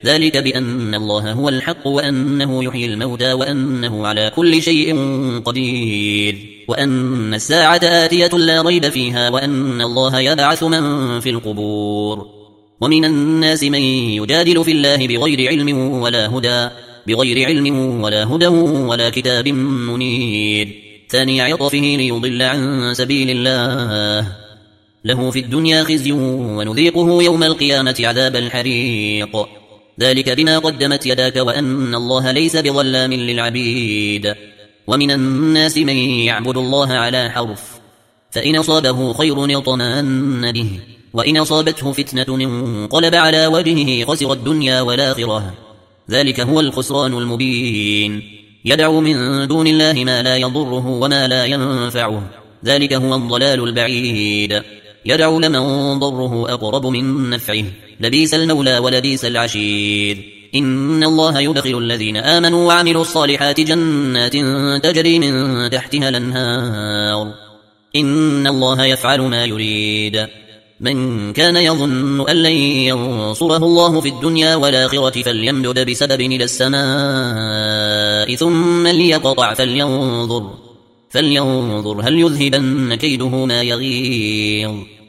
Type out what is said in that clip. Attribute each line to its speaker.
Speaker 1: ذلك بأن الله هو الحق وأنه يحيي الموتى وأنه على كل شيء قدير وأن الساعة آتية لا ريب فيها وأن الله يبعث من في القبور. ومن الناس من يجادل في الله بغير علم ولا هدى ولا كتاب منير. ثاني عطفه ليضل عن سبيل الله له في الدنيا خزي ونذيقه يوم القيامة عذاب الحريق. ذلك بما قدمت يداك وأن الله ليس بظلام للعبيد. ومن الناس من يعبد الله على حرف فإن أصابه خير اطمأن به وإن أصابته فتنة انقلب على وجهه خسر الدنيا والآخرة. ذلك هو الخسران المبين. يدعو من دون الله ما لا يضره وما لا ينفعه ذلك هو الضلال البعيد. يدعو لمن ضره أقرب من نفعه لبيس المولى ولبيس العشير. إن الله يدخل الذين آمنوا وعملوا الصالحات جنات تجري من تحتها الأنهار إن الله يفعل ما يريد. من كان يظن أن لن ينصره الله في الدنيا والآخرة فليمدد بسبب إلى السماء ثم ليقطع فلينظر هل يذهبن كيده ما يغيظ.